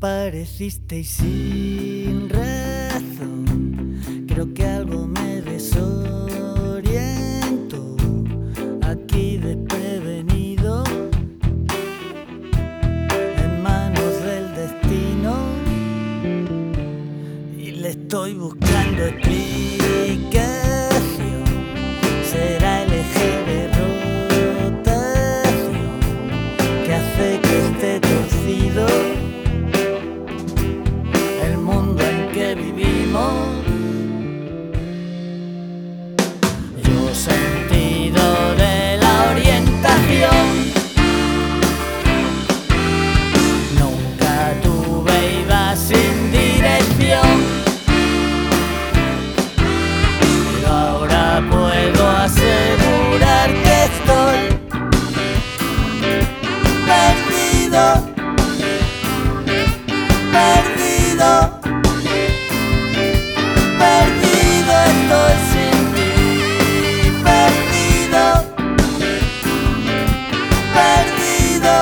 Aparecisteis sin razón, creo que algo me desoriento, aquí desprevenido, en manos del destino, y le estoy buscando explicación. Será el eje de rotación que hace que esté torcido el mundo en que vivimos. Yo sentido de la orientación nunca tuve, iba sin dirección, pero ahora puedo asegurar que estoy perdido, perdido, perdido estoy sin ti, perdido, perdido,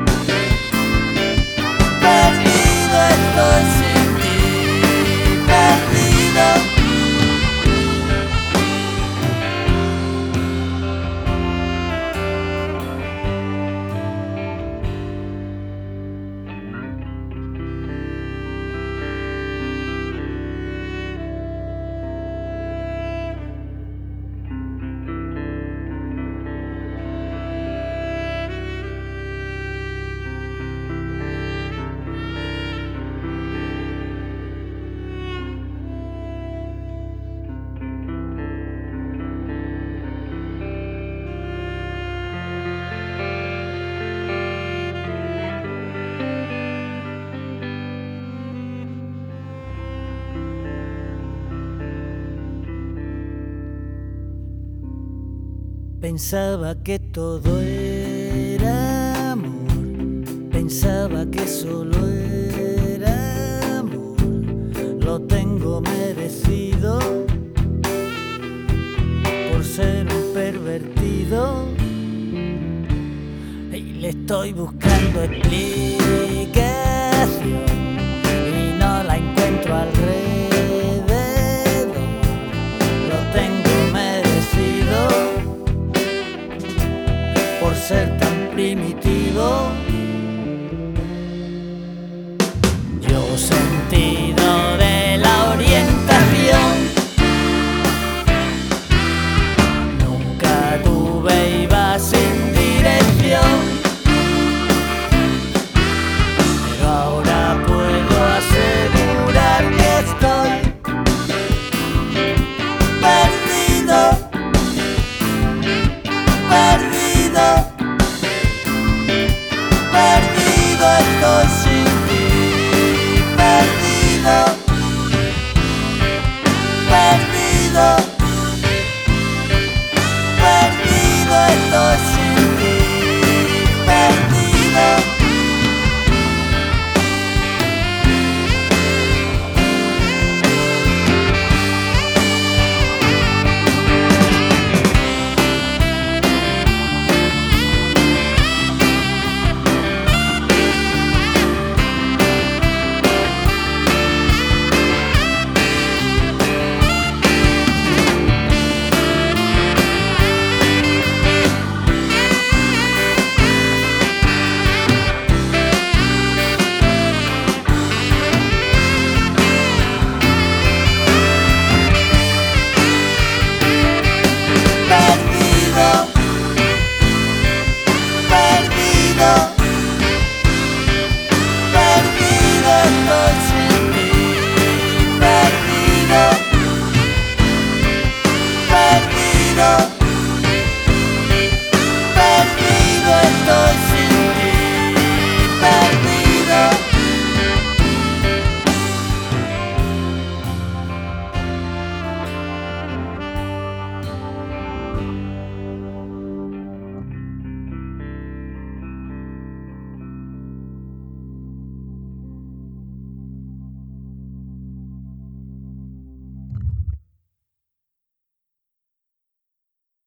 perdido estoy sin ti, perdido. Pensaba que todo era amor, pensaba que solo era amor, lo tengo merecido por ser un pervertido, y le estoy buscando explicación y no la encuentro alrededor, lo tengo merecido por ser tan primitivo. Yo sentido de la orientación nunca tuve, iba sin dirección, pero ahora puedo asegurar que estoy perdido, perdido.